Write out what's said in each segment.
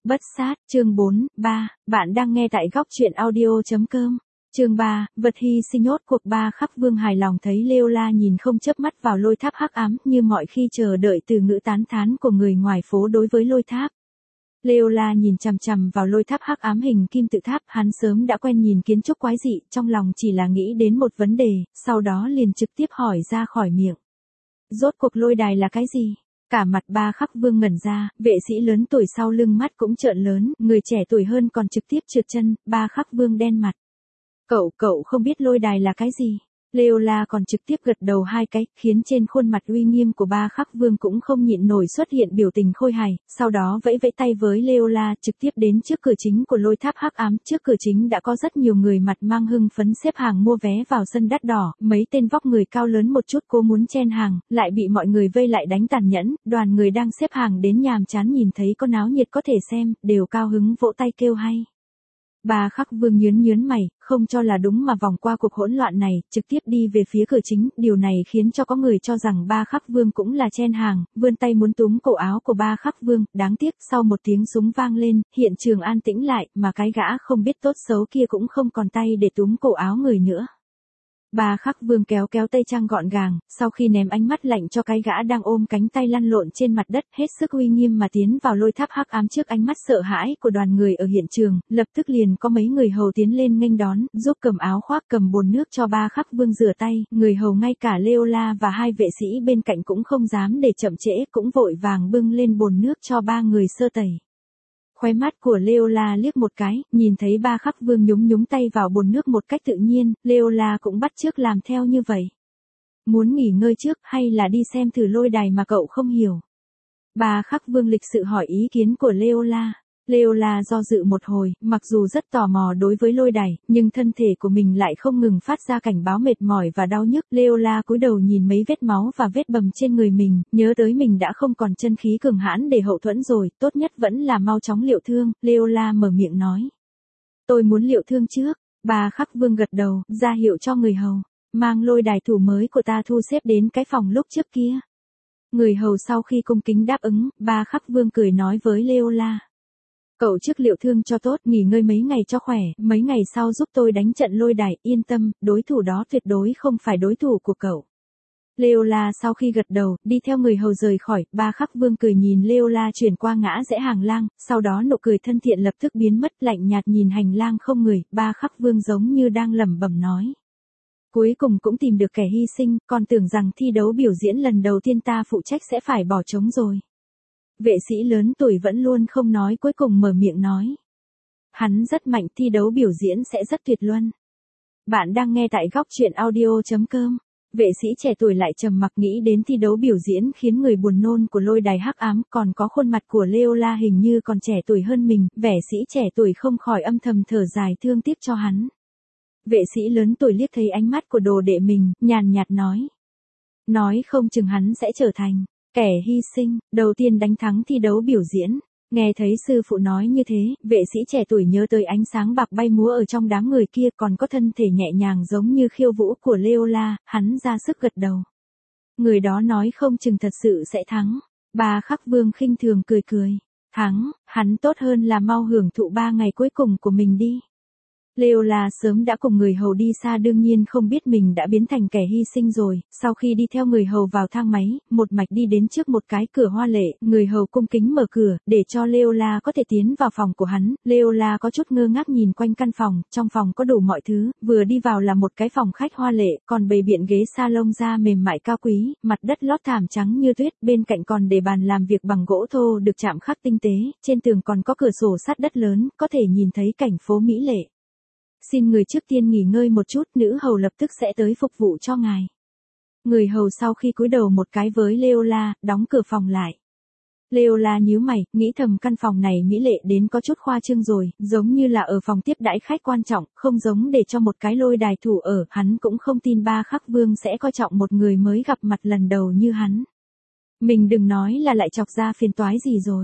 Bất sát, chương 4, 3, bạn đang nghe tại góc truyện audio.com. Chương 3, vật hy sinh nhốt cuộc. Ba Khắc Vương hài lòng thấy Leola nhìn không chớp mắt vào lôi tháp hắc ám như mọi khi chờ đợi từ ngữ tán thán của người ngoài phố đối với lôi tháp. Leola nhìn chằm chằm vào lôi tháp hắc ám hình kim tự tháp, hắn sớm đã quen nhìn kiến trúc quái dị, trong lòng chỉ là nghĩ đến một vấn đề, sau đó liền trực tiếp hỏi ra khỏi miệng. Rốt cuộc lôi đài là cái gì? Cả mặt Ba Khắc Vương ngẩn ra, vệ sĩ lớn tuổi sau lưng mắt cũng trợn lớn, người trẻ tuổi hơn còn trực tiếp trượt chân. Ba Khắc Vương đen mặt. Cậu không biết lôi đài là cái gì? Leola còn trực tiếp gật đầu hai cái, khiến trên khuôn mặt uy nghiêm của Ba Khắc Vương cũng không nhịn nổi xuất hiện biểu tình khôi hài, sau đó vẫy vẫy tay với Leola trực tiếp đến trước cửa chính của lôi tháp hắc ám. Trước cửa chính đã có rất nhiều người mặt mang hưng phấn xếp hàng mua vé vào sân đắt đỏ, mấy tên vóc người cao lớn một chút cố muốn chen hàng, lại bị mọi người vây lại đánh tàn nhẫn. Đoàn người đang xếp hàng đến nhàm chán nhìn thấy có náo nhiệt có thể xem, đều cao hứng vỗ tay kêu hay. Ba Khắc Vương nhướng mày, không cho là đúng mà vòng qua cuộc hỗn loạn này, trực tiếp đi về phía cửa chính, điều này khiến cho có người cho rằng Ba Khắc Vương cũng là chen hàng, vươn tay muốn túm cổ áo của Ba Khắc Vương, đáng tiếc sau một tiếng súng vang lên, hiện trường an tĩnh lại, mà cái gã không biết tốt xấu kia cũng không còn tay để túm cổ áo người nữa. Ba Khắc Vương kéo tay trang gọn gàng, sau khi ném ánh mắt lạnh cho cái gã đang ôm cánh tay lăn lộn trên mặt đất, hết sức uy nghiêm mà tiến vào lôi tháp hắc ám. Trước ánh mắt sợ hãi của đoàn người ở hiện trường, lập tức liền có mấy người hầu tiến lên nghênh đón, giúp cầm áo khoác cầm bồn nước cho Ba Khắc Vương rửa tay. Người hầu ngay cả Leola và hai vệ sĩ bên cạnh cũng không dám để chậm trễ, cũng vội vàng bưng lên bồn nước cho ba người sơ tẩy. Khóe mắt của Leola liếc một cái, nhìn thấy Ba Khắc Vương nhúng tay vào bồn nước một cách tự nhiên, Leola cũng bắt chước làm theo như vậy. Muốn nghỉ ngơi trước hay là đi xem thử lôi đài mà cậu không hiểu? Ba Khắc Vương lịch sự hỏi ý kiến của Leola. Leola do dự một hồi, mặc dù rất tò mò đối với lôi đài, nhưng thân thể của mình lại không ngừng phát ra cảnh báo mệt mỏi và đau nhức. Leola cúi đầu nhìn mấy vết máu và vết bầm trên người mình, nhớ tới mình đã không còn chân khí cường hãn để hậu thuẫn rồi, tốt nhất vẫn là mau chóng liệu thương. Leola mở miệng nói. Tôi muốn liệu thương trước. Ba Khắc Vương gật đầu, ra hiệu cho người hầu. Mang lôi đài thủ mới của ta thu xếp đến cái phòng lúc trước kia. Người hầu sau khi cung kính đáp ứng, Ba Khắc Vương cười nói với Leola. Cậu trước liệu thương cho tốt, nghỉ ngơi mấy ngày cho khỏe, mấy ngày sau giúp tôi đánh trận lôi đài, yên tâm, đối thủ đó tuyệt đối không phải đối thủ của cậu. Leola sau khi gật đầu, đi theo người hầu rời khỏi. Ba Khắc Vương cười nhìn Leola chuyển qua ngã rẽ hàng lang, sau đó nụ cười thân thiện lập tức biến mất, lạnh nhạt nhìn hành lang không người. Ba Khắc Vương giống như đang lẩm bẩm nói. Cuối cùng cũng tìm được kẻ hy sinh, còn tưởng rằng thi đấu biểu diễn lần đầu tiên ta phụ trách sẽ phải bỏ trống rồi. Vệ sĩ lớn tuổi vẫn luôn không nói, cuối cùng mở miệng nói. Hắn rất mạnh, thi đấu biểu diễn sẽ rất tuyệt luân. Bạn đang nghe tại góc truyện audio.com. Vệ sĩ trẻ tuổi lại trầm mặc nghĩ đến thi đấu biểu diễn khiến người buồn nôn của lôi đài hắc ám, còn có khuôn mặt của Leola hình như còn trẻ tuổi hơn mình, vệ sĩ trẻ tuổi không khỏi âm thầm thở dài thương tiếc cho hắn. Vệ sĩ lớn tuổi liếc thấy ánh mắt của đồ đệ mình, nhàn nhạt nói. Nói không chừng hắn sẽ trở thành kẻ hy sinh, đầu tiên đánh thắng thi đấu biểu diễn. Nghe thấy sư phụ nói như thế, vệ sĩ trẻ tuổi nhớ tới ánh sáng bạc bay múa ở trong đám người kia, còn có thân thể nhẹ nhàng giống như khiêu vũ của Leola, hắn ra sức gật đầu. Người đó nói không chừng thật sự sẽ thắng. Ba Khắc Vương khinh thường cười. Thắng, hắn tốt hơn là mau hưởng thụ 3 ngày cuối cùng của mình đi. Leola sớm đã cùng người hầu đi xa, đương nhiên không biết mình đã biến thành kẻ hy sinh rồi. Sau khi đi theo người hầu vào thang máy, một mạch đi đến trước một cái cửa hoa lệ, người hầu cung kính mở cửa, để cho Leola có thể tiến vào phòng của hắn. Leola có chút ngơ ngác nhìn quanh căn phòng, trong phòng có đủ mọi thứ, vừa đi vào là một cái phòng khách hoa lệ, còn bày biện ghế salon da mềm mại cao quý, mặt đất lót thảm trắng như tuyết, bên cạnh còn để bàn làm việc bằng gỗ thô được chạm khắc tinh tế, trên tường còn có cửa sổ sắt đất lớn, có thể nhìn thấy cảnh phố mỹ lệ. Xin người trước tiên nghỉ ngơi một chút, nữ hầu lập tức sẽ tới phục vụ cho ngài. Người hầu sau khi cúi đầu một cái với Leola, đóng cửa phòng lại. Leola nhíu mày, nghĩ thầm căn phòng này mỹ lệ đến có chút khoa trương rồi, giống như là ở phòng tiếp đãi khách quan trọng, không giống để cho một cái lôi đài thủ ở. Hắn cũng không tin Ba Khắc Vương sẽ coi trọng một người mới gặp mặt lần đầu như hắn. Mình đừng nói là lại chọc ra phiền toái gì rồi.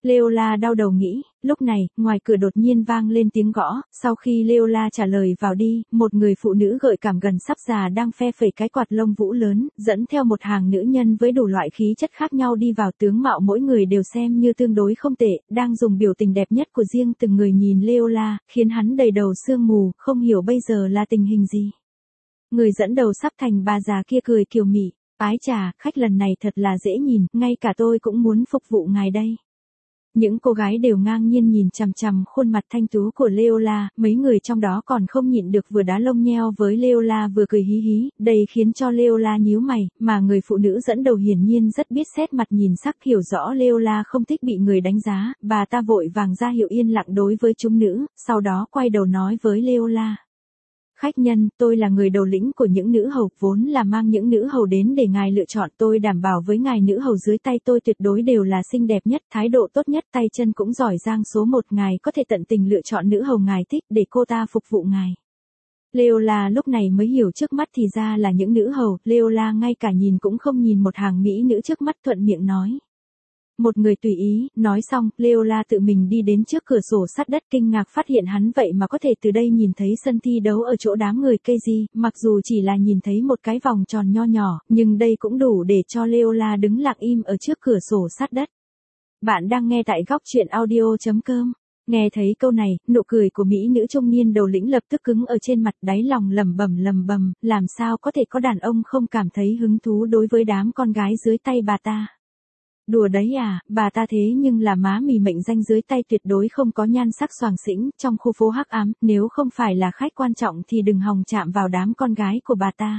Leola đau đầu nghĩ, lúc này, ngoài cửa đột nhiên vang lên tiếng gõ, sau khi Leola trả lời vào đi, một người phụ nữ gợi cảm gần sắp già đang phe phẩy cái quạt lông vũ lớn, dẫn theo một hàng nữ nhân với đủ loại khí chất khác nhau đi vào, tướng mạo mỗi người đều xem như tương đối không tệ, đang dùng biểu tình đẹp nhất của riêng từng người nhìn Leola, khiến hắn đầy đầu sương mù, không hiểu bây giờ là tình hình gì. Người dẫn đầu sắp thành bà già kia cười kiều mị, ái chà, khách lần này thật là dễ nhìn, ngay cả tôi cũng muốn phục vụ ngài đây. Những cô gái đều ngang nhiên nhìn chằm chằm khuôn mặt thanh tú của Leola, mấy người trong đó còn không nhịn được vừa đá lông nheo với Leola vừa cười hí hí, đây khiến cho Leola nhíu mày, mà người phụ nữ dẫn đầu hiển nhiên rất biết xét mặt nhìn sắc, hiểu rõ Leola không thích bị người đánh giá, bà ta vội vàng ra hiệu yên lặng đối với chúng nữ, sau đó quay đầu nói với Leola. Khách nhân, tôi là người đầu lĩnh của những nữ hầu, vốn là mang những nữ hầu đến để ngài lựa chọn, tôi đảm bảo với ngài nữ hầu dưới tay tôi tuyệt đối đều là xinh đẹp nhất, thái độ tốt nhất, tay chân cũng giỏi giang số một, ngài có thể tận tình lựa chọn nữ hầu ngài thích để cô ta phục vụ ngài. Leola lúc này mới hiểu trước mắt thì ra là những nữ hầu, Leola ngay cả nhìn cũng không nhìn một hàng mỹ nữ trước mắt, thuận miệng nói. Một người tùy ý, nói xong, Leola tự mình đi đến trước cửa sổ sắt đất, kinh ngạc phát hiện hắn vậy mà có thể từ đây nhìn thấy sân thi đấu ở chỗ đám người Keiji, mặc dù chỉ là nhìn thấy một cái vòng tròn nho nhỏ, nhưng đây cũng đủ để cho Leola đứng lặng im ở trước cửa sổ sắt đất. Bạn đang nghe tại góc truyện audio.com. Nghe thấy câu này, nụ cười của mỹ nữ trung niên đầu lĩnh lập tức cứng ở trên mặt, đáy lòng lẩm bẩm, làm sao có thể có đàn ông không cảm thấy hứng thú đối với đám con gái dưới tay bà ta. Đùa đấy à, bà ta thế nhưng là má mì mệnh danh dưới tay tuyệt đối không có nhan sắc xoàng xĩnh, trong khu phố hắc ám, nếu không phải là khách quan trọng thì đừng hòng chạm vào đám con gái của bà ta.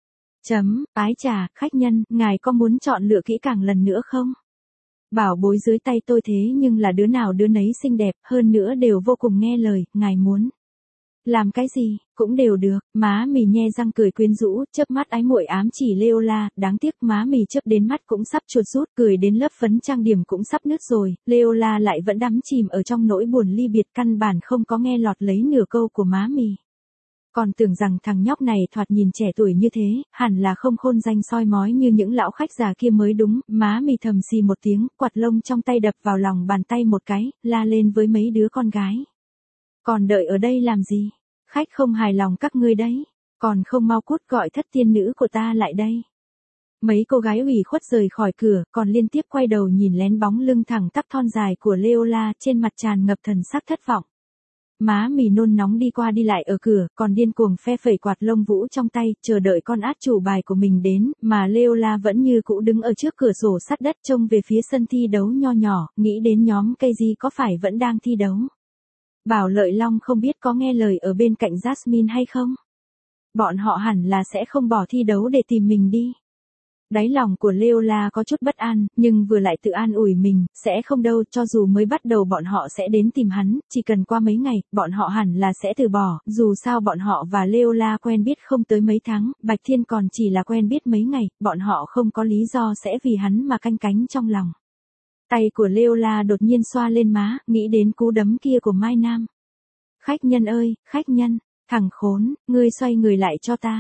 Ái chà, khách nhân, ngài có muốn chọn lựa kỹ càng lần nữa không? Bảo bối dưới tay tôi thế nhưng là đứa nào đứa nấy xinh đẹp, hơn nữa đều vô cùng nghe lời, ngài muốn làm cái gì, cũng đều được, má mì nhe răng cười quyến rũ, chớp mắt ái muội ám chỉ Leola, đáng tiếc má mì chớp đến mắt cũng sắp chuột rút, cười đến lớp phấn trang điểm cũng sắp nứt rồi, Leola lại vẫn đắm chìm ở trong nỗi buồn ly biệt, căn bản không có nghe lọt lấy nửa câu của má mì. Còn tưởng rằng thằng nhóc này thoạt nhìn trẻ tuổi như thế, hẳn là không khôn danh soi mói như những lão khách già kia mới đúng, má mì thầm xì một tiếng, quạt lông trong tay đập vào lòng bàn tay một cái, la lên với mấy đứa con gái. Còn đợi ở đây làm gì? Khách không hài lòng các ngươi đấy, còn không mau cút gọi thất tiên nữ của ta lại đây. Mấy cô gái ủy khuất rời khỏi cửa, còn liên tiếp quay đầu nhìn lén bóng lưng thẳng tắp thon dài của Leola, trên mặt tràn ngập thần sắc thất vọng. Má mì nôn nóng đi qua đi lại ở cửa, còn điên cuồng phe phẩy quạt lông vũ trong tay, chờ đợi con át chủ bài của mình đến, mà Leola vẫn như cũ đứng ở trước cửa sổ sắt đất trông về phía sân thi đấu nho nhỏ, nghĩ đến nhóm Keiji có phải vẫn đang thi đấu. Bảo Lợi Long không biết có nghe lời ở bên cạnh Jasmine hay không? Bọn họ hẳn là sẽ không bỏ thi đấu để tìm mình đi. Đáy lòng của Leola có chút bất an, nhưng vừa lại tự an ủi mình, sẽ không đâu, cho dù mới bắt đầu bọn họ sẽ đến tìm hắn, chỉ cần qua mấy ngày, bọn họ hẳn là sẽ từ bỏ, dù sao bọn họ và Leola quen biết không tới mấy tháng, Bạch Thiên còn chỉ là quen biết mấy ngày, bọn họ không có lý do sẽ vì hắn mà canh cánh trong lòng. Tay của Leola đột nhiên xoa lên má, nghĩ đến cú đấm kia của Mai Nam. Khách nhân ơi, khách nhân, thằng khốn, ngươi xoay người lại cho ta.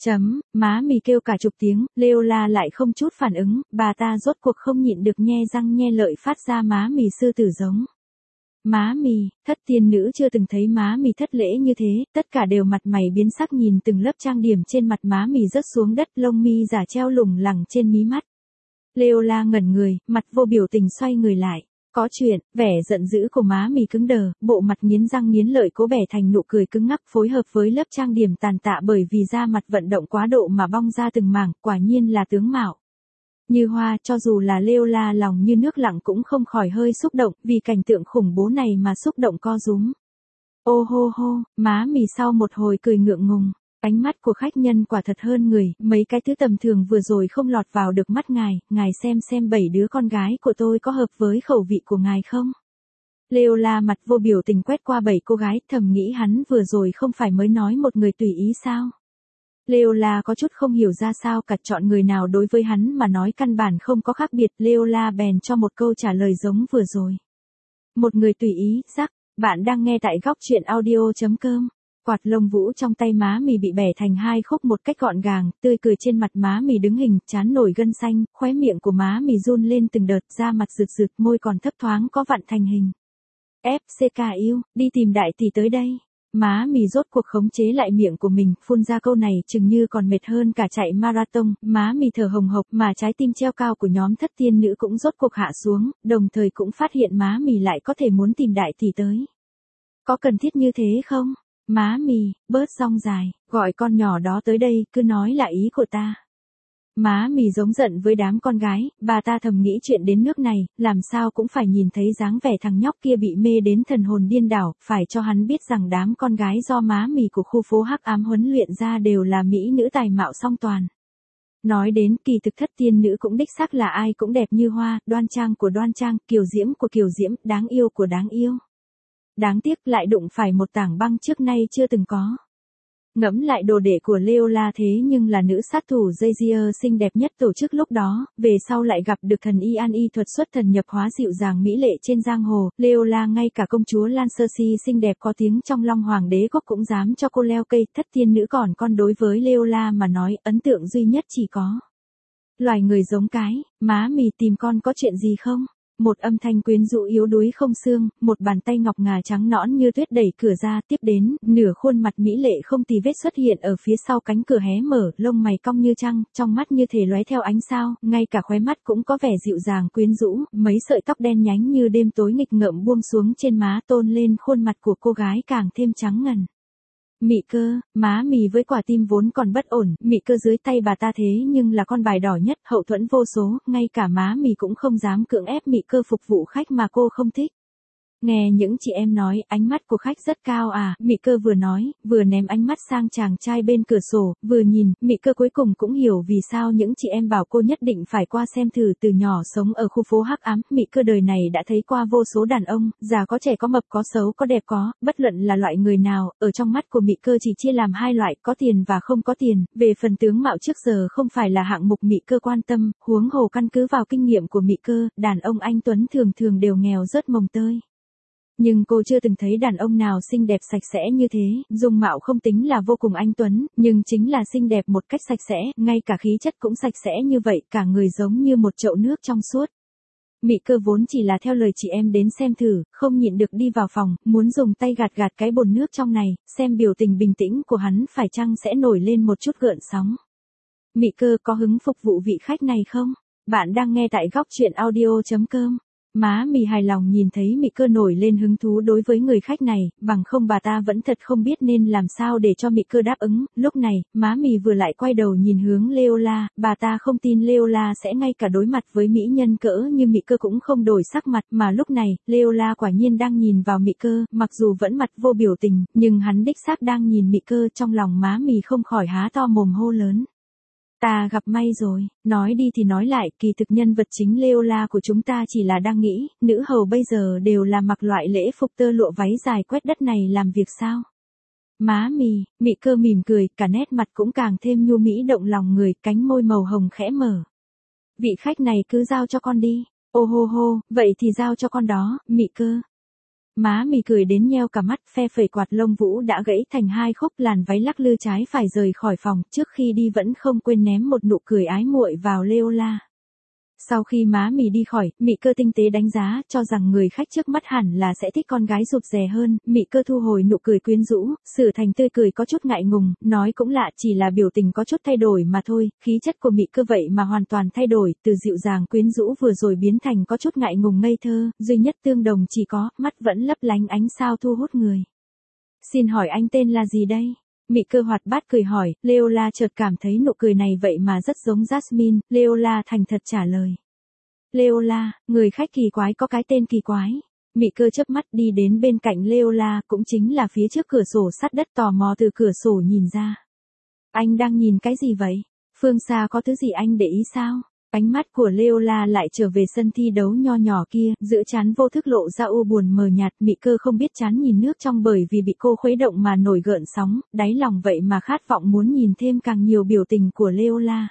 Má mì kêu cả chục tiếng, Leola lại không chút phản ứng, bà ta rốt cuộc không nhịn được nhe răng nhe lợi phát ra má mì sư tử giống. Má mì, thất tiên nữ chưa từng thấy má mì thất lễ như thế, tất cả đều mặt mày biến sắc nhìn từng lớp trang điểm trên mặt má mì rớt xuống đất, lông mi giả treo lủng lẳng trên mí mắt. Leola ngẩn người, mặt vô biểu tình xoay người lại. Có chuyện, vẻ giận dữ của má mì cứng đờ, bộ mặt nghiến răng nghiến lợi cố bẻ thành nụ cười cứng ngắc phối hợp với lớp trang điểm tàn tạ bởi vì da mặt vận động quá độ mà bong ra từng mảng, quả nhiên là tướng mạo. Như hoa, cho dù là Leola lòng như nước lặng cũng không khỏi hơi xúc động, vì cảnh tượng khủng bố này mà xúc động co rúm. Ô hô hô, má mì sau một hồi cười ngượng ngùng. Ánh mắt của khách nhân quả thật hơn người, mấy cái thứ tầm thường vừa rồi không lọt vào được mắt ngài xem 7 đứa con gái của tôi có hợp với khẩu vị của ngài không? Leola mặt vô biểu tình quét qua 7 cô gái, thầm nghĩ hắn vừa rồi không phải mới nói một người tùy ý sao? Leola có chút không hiểu ra sao cả, chọn người nào đối với hắn mà nói căn bản không có khác biệt, Leola bèn cho một câu trả lời giống vừa rồi. Một người tùy ý, rắc, bạn đang nghe tại góc truyện audio.com. Quạt lông vũ trong tay má mì bị bẻ thành hai khúc một cách gọn gàng, tươi cười trên mặt má mì đứng hình, trán nổi gân xanh, khóe miệng của má mì run lên từng đợt, da mặt rực rực, môi còn thấp thoáng có vặn thành hình. FCK yêu, đi tìm đại tỷ tới đây. Má mì rốt cuộc khống chế lại miệng của mình, phun ra câu này chừng như còn mệt hơn cả chạy marathon, má mì thở hồng hộc mà trái tim treo cao của nhóm thất tiên nữ cũng rốt cuộc hạ xuống, đồng thời cũng phát hiện má mì lại có thể muốn tìm đại tỷ tới. Có cần thiết như thế không? Má mì, bớt rong dài, gọi con nhỏ đó tới đây, cứ nói là ý của ta. Má mì giống giận với đám con gái, bà ta thầm nghĩ chuyện đến nước này, làm sao cũng phải nhìn thấy dáng vẻ thằng nhóc kia bị mê đến thần hồn điên đảo, phải cho hắn biết rằng đám con gái do má mì của khu phố hắc ám huấn luyện ra đều là mỹ nữ tài mạo song toàn. Nói đến kỳ thực thất tiên nữ cũng đích xác là ai cũng đẹp như hoa, đoan trang của đoan trang, kiều diễm của kiều diễm, đáng yêu của đáng yêu. Đáng tiếc lại đụng phải một tảng băng trước nay chưa từng có. Ngẫm lại đồ đệ của Leola thế nhưng là nữ sát thủ Jaeger xinh đẹp nhất tổ chức lúc đó, về sau lại gặp được thần Ian y thuật xuất thần nhập hóa dịu dàng mỹ lệ trên giang hồ, Leola ngay cả công chúa Lancersi xinh đẹp có tiếng trong Long Hoàng đế quốc cũng dám cho cô leo cây, thất tiên nữ còn con đối với Leola mà nói, ấn tượng duy nhất chỉ có. Loài người giống cái, má mì tìm con có chuyện gì không? Một âm thanh quyến rũ yếu đuối không xương, một bàn tay ngọc ngà trắng nõn như tuyết đẩy cửa ra, tiếp đến, nửa khuôn mặt mỹ lệ không tì vết xuất hiện ở phía sau cánh cửa hé mở, lông mày cong như trăng, trong mắt như thể lóe theo ánh sao, ngay cả khóe mắt cũng có vẻ dịu dàng quyến rũ, mấy sợi tóc đen nhánh như đêm tối nghịch ngợm buông xuống trên má tôn lên khuôn mặt của cô gái càng thêm trắng ngần. Mị Cơ, má mì với quả tim vốn còn bất ổn, Mị Cơ dưới tay bà ta thế nhưng là con bài đỏ nhất, hậu thuẫn vô số, ngay cả má mì cũng không dám cưỡng ép Mị Cơ phục vụ khách mà cô không thích. Nghe những chị em nói, ánh mắt của khách rất cao à, Mị Cơ vừa nói, vừa ném ánh mắt sang chàng trai bên cửa sổ, vừa nhìn, Mị Cơ cuối cùng cũng hiểu vì sao những chị em bảo cô nhất định phải qua xem thử. Từ nhỏ sống ở khu phố hắc ám, Mị Cơ đời này đã thấy qua vô số đàn ông, già có trẻ có mập có xấu có đẹp có, bất luận là loại người nào, ở trong mắt của Mị Cơ chỉ chia làm hai loại, có tiền và không có tiền, về phần tướng mạo trước giờ không phải là hạng mục Mị Cơ quan tâm, huống hồ căn cứ vào kinh nghiệm của Mị Cơ, đàn ông anh tuấn thường thường đều nghèo rớt mồng tơi. Nhưng cô chưa từng thấy đàn ông nào xinh đẹp sạch sẽ như thế, dung mạo không tính là vô cùng anh tuấn, nhưng chính là xinh đẹp một cách sạch sẽ, ngay cả khí chất cũng sạch sẽ như vậy, cả người giống như một chậu nước trong suốt. Mị Cơ vốn chỉ là theo lời chị em đến xem thử, không nhịn được đi vào phòng, muốn dùng tay gạt gạt cái bồn nước trong này, xem biểu tình bình tĩnh của hắn phải chăng sẽ nổi lên một chút gợn sóng. Mị Cơ có hứng phục vụ vị khách này không? Bạn đang nghe tại góc truyện audio.com. Má mì hài lòng nhìn thấy Mị Cơ nổi lên hứng thú đối với người khách này, bằng không bà ta vẫn thật không biết nên làm sao để cho Mị Cơ đáp ứng. Lúc này, má mì vừa lại quay đầu nhìn hướng Leola, bà ta không tin Leola sẽ ngay cả đối mặt với mỹ nhân cỡ như Mị Cơ cũng không đổi sắc mặt, mà lúc này, Leola quả nhiên đang nhìn vào Mị Cơ, mặc dù vẫn mặt vô biểu tình, nhưng hắn đích xác đang nhìn Mị Cơ, trong lòng má mì không khỏi há to mồm hô lớn. Ta gặp may rồi, nói đi thì nói lại, kỳ thực nhân vật chính Leola của chúng ta chỉ là đang nghĩ, nữ hầu bây giờ đều là mặc loại lễ phục tơ lụa váy dài quét đất này làm việc sao? Má mì, Mị Cơ mỉm cười, cả nét mặt cũng càng thêm nhu mỹ động lòng người, cánh môi màu hồng khẽ mở. Vị khách này cứ giao cho con đi. Ô hô hô, vậy thì giao cho con đó, Mị Cơ. Má mì cười đến nheo cả mắt, phe phẩy quạt lông vũ đã gãy thành hai khúc, làn váy lắc lư trái phải rời khỏi phòng, trước khi đi vẫn không quên ném một nụ cười ái muội vào Leola. Sau khi má mì đi khỏi, Mị Cơ tinh tế đánh giá, cho rằng người khách trước mắt hẳn là sẽ thích con gái rụt rè hơn, Mị Cơ thu hồi nụ cười quyến rũ, sửa thành tươi cười có chút ngại ngùng, nói cũng lạ, chỉ là biểu tình có chút thay đổi mà thôi, khí chất của Mị Cơ vậy mà hoàn toàn thay đổi, từ dịu dàng quyến rũ vừa rồi biến thành có chút ngại ngùng ngây thơ, duy nhất tương đồng chỉ có, mắt vẫn lấp lánh ánh sao thu hút người. Xin hỏi anh tên là gì đây? Mị Cơ hoạt bát cười hỏi, Leola chợt cảm thấy nụ cười này vậy mà rất giống Jasmine, Leola thành thật trả lời. Leola, người khách kỳ quái có cái tên kỳ quái. Mị Cơ chớp mắt đi đến bên cạnh Leola, cũng chính là phía trước cửa sổ sắt đất, tò mò từ cửa sổ nhìn ra. Anh đang nhìn cái gì vậy? Phương xa có thứ gì anh để ý sao? Ánh mắt của Leola lại trở về sân thi đấu nho nhỏ kia, giữa trán vô thức lộ ra u buồn mờ nhạt, Mị Cơ không biết trán nhìn nước trong bởi vì bị cô khuấy động mà nổi gợn sóng, đáy lòng vậy mà khát vọng muốn nhìn thêm càng nhiều biểu tình của Leola.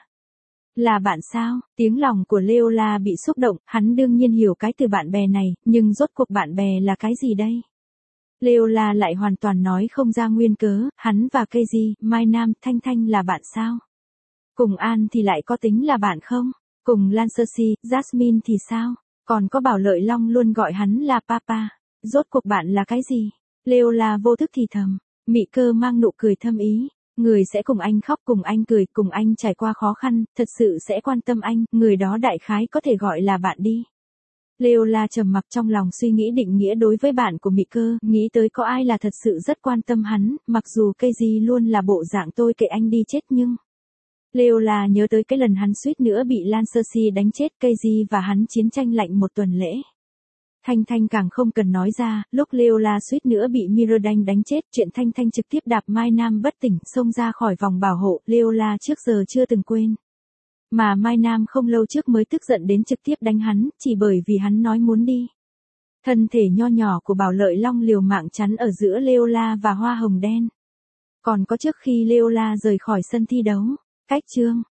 Là bạn sao? Tiếng lòng của Leola bị xúc động, hắn đương nhiên hiểu cái từ bạn bè này, nhưng rốt cuộc bạn bè là cái gì đây? Leola lại hoàn toàn nói không ra nguyên cớ, hắn và Keiji, Mai Nam, Thanh Thanh là bạn sao? Cùng An thì lại có tính là bạn không? Cùng Lancersi, Jasmine thì sao? Còn có Bảo Lợi Long luôn gọi hắn là Papa. Rốt cuộc bạn là cái gì? Leola vô thức thì thầm. Mị Cơ mang nụ cười thâm ý. Người sẽ cùng anh khóc, cùng anh cười, cùng anh trải qua khó khăn, thật sự sẽ quan tâm anh, người đó đại khái có thể gọi là bạn đi. Leola trầm mặc trong lòng suy nghĩ định nghĩa đối với bạn của Mị Cơ, nghĩ tới có ai là thật sự rất quan tâm hắn, mặc dù Keiji luôn là bộ dạng tôi kệ anh đi chết nhưng... Leola nhớ tới cái lần hắn suýt nữa bị Lancersi đánh chết, Keiji và hắn chiến tranh lạnh một tuần lễ. Thanh Thanh càng không cần nói ra, lúc Leola suýt nữa bị Mirrodin đánh chết, chuyện Thanh Thanh trực tiếp đạp Mai Nam bất tỉnh, xông ra khỏi vòng bảo hộ, Leola trước giờ chưa từng quên. Mà Mai Nam không lâu trước mới tức giận đến trực tiếp đánh hắn, chỉ bởi vì hắn nói muốn đi. Thân thể nho nhỏ của Bảo Lợi Long liều mạng chắn ở giữa Leola và Hoa Hồng Đen. Còn có trước khi Leola rời khỏi sân thi đấu, cách chương